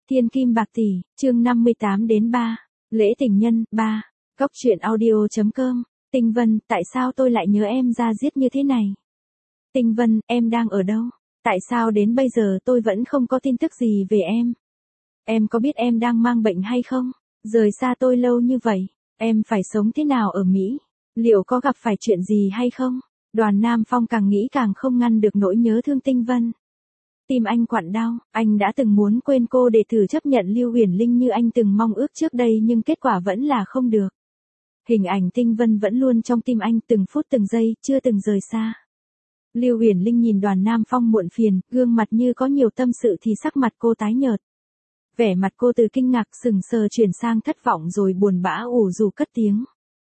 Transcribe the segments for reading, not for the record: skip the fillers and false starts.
Thiên kim bạc tỷ, chương 58-3, lễ tình nhân, 3, Cốc truyện audio.com, Tinh Vân, tại sao tôi lại nhớ em ra diết như thế này? Tinh Vân, em đang ở đâu? Tại sao đến bây giờ tôi vẫn không có tin tức gì về em? Em có biết em đang mang bệnh hay không? Rời xa tôi lâu như vậy, em phải sống thế nào ở Mỹ? Liệu có gặp phải chuyện gì hay không? Đoàn Nam Phong càng nghĩ càng không ngăn được nỗi nhớ thương Tinh Vân. Tim anh quặn đau, anh đã từng muốn quên cô để thử chấp nhận Lưu Uyển Linh như anh từng mong ước trước đây nhưng kết quả vẫn là không được. Hình ảnh Tinh Vân vẫn luôn trong tim anh từng phút từng giây, chưa từng rời xa. Lưu Uyển Linh nhìn Đoàn Nam Phong muộn phiền, gương mặt như có nhiều tâm sự thì sắc mặt cô tái nhợt. Vẻ mặt cô từ kinh ngạc sừng sờ chuyển sang thất vọng rồi buồn bã ủ rũ cất tiếng.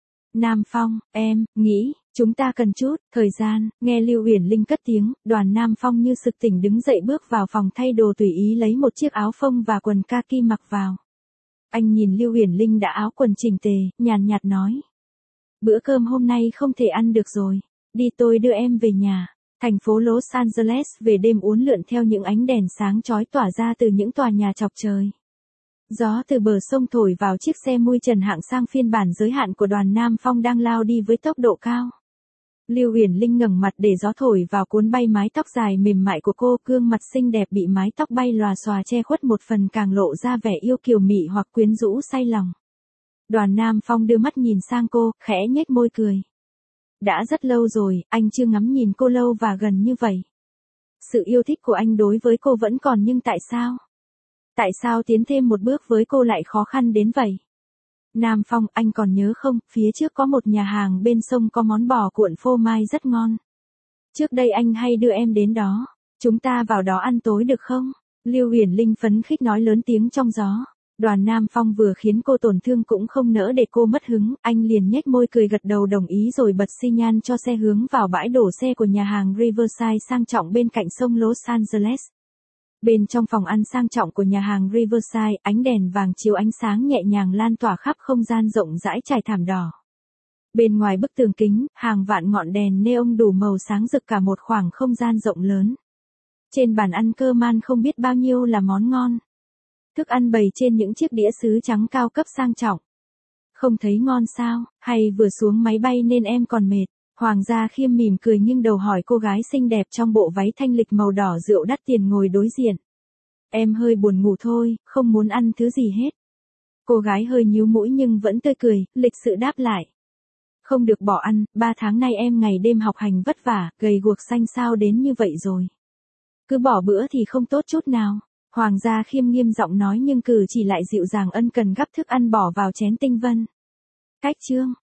Nam Phong, em nghĩ chúng ta cần chút thời gian. Nghe Lưu Uyển Linh cất tiếng, Đoàn Nam Phong như sực tỉnh đứng dậy bước vào phòng thay đồ tùy ý lấy một chiếc áo phông và quần kaki mặc vào. Anh nhìn Lưu Uyển Linh đã áo quần chỉnh tề, nhàn nhạt nói: bữa cơm hôm nay không thể ăn được rồi, đi tôi đưa em về nhà. Thành phố Los Angeles về đêm uốn lượn theo những ánh đèn sáng chói tỏa ra từ những tòa nhà chọc trời. Gió từ bờ sông thổi vào chiếc xe mui trần hạng sang phiên bản giới hạn của Đoàn Nam Phong đang lao đi với tốc độ cao. Lưu Uyển Linh ngẩng mặt để gió thổi vào cuốn bay mái tóc dài mềm mại của cô, gương mặt xinh đẹp bị mái tóc bay lòa xòa che khuất một phần càng lộ ra vẻ yêu kiều mị hoặc quyến rũ say lòng. Đoàn Nam Phong đưa mắt nhìn sang cô, khẽ nhếch môi cười. Đã rất lâu rồi, anh chưa ngắm nhìn cô lâu và gần như vậy. Sự yêu thích của anh đối với cô vẫn còn nhưng tại sao? Tại sao tiến thêm một bước với cô lại khó khăn đến vậy? Nam Phong, anh còn nhớ không, phía trước có một nhà hàng bên sông có món bò cuộn phô mai rất ngon. Trước đây anh hay đưa em đến đó. Chúng ta vào đó ăn tối được không? Lưu Uyển Linh phấn khích nói lớn tiếng trong gió. Đoàn Nam Phong vừa khiến cô tổn thương cũng không nỡ để cô mất hứng, anh liền nhếch môi cười gật đầu đồng ý rồi bật xi nhan cho xe hướng vào bãi đổ xe của nhà hàng Riverside sang trọng bên cạnh sông Los Angeles. Bên trong phòng ăn sang trọng của nhà hàng Riverside, ánh đèn vàng chiếu ánh sáng nhẹ nhàng lan tỏa khắp không gian rộng rãi trải thảm đỏ. Bên ngoài bức tường kính, hàng vạn ngọn đèn neon đủ màu sáng rực cả một khoảng không gian rộng lớn. Trên bàn ăn cơ man không biết bao nhiêu là món ngon. Thức ăn bày trên những chiếc đĩa sứ trắng cao cấp sang trọng. Không thấy ngon sao, hay vừa xuống máy bay nên em còn mệt? Hoàng Gia Khiêm mỉm cười nghiêng đầu hỏi cô gái xinh đẹp trong bộ váy thanh lịch màu đỏ rượu đắt tiền ngồi đối diện. Em hơi buồn ngủ thôi, không muốn ăn thứ gì hết. Cô gái hơi nhíu mũi nhưng vẫn tươi cười, lịch sự đáp lại. Không được bỏ ăn, 3 tháng nay em ngày đêm học hành vất vả, gầy guộc xanh xao đến như vậy rồi. Cứ bỏ bữa thì không tốt chút nào. Hoàng Gia Khiêm nghiêm giọng nói nhưng cử chỉ lại dịu dàng ân cần gắp thức ăn bỏ vào chén Tinh Vân. Cách chương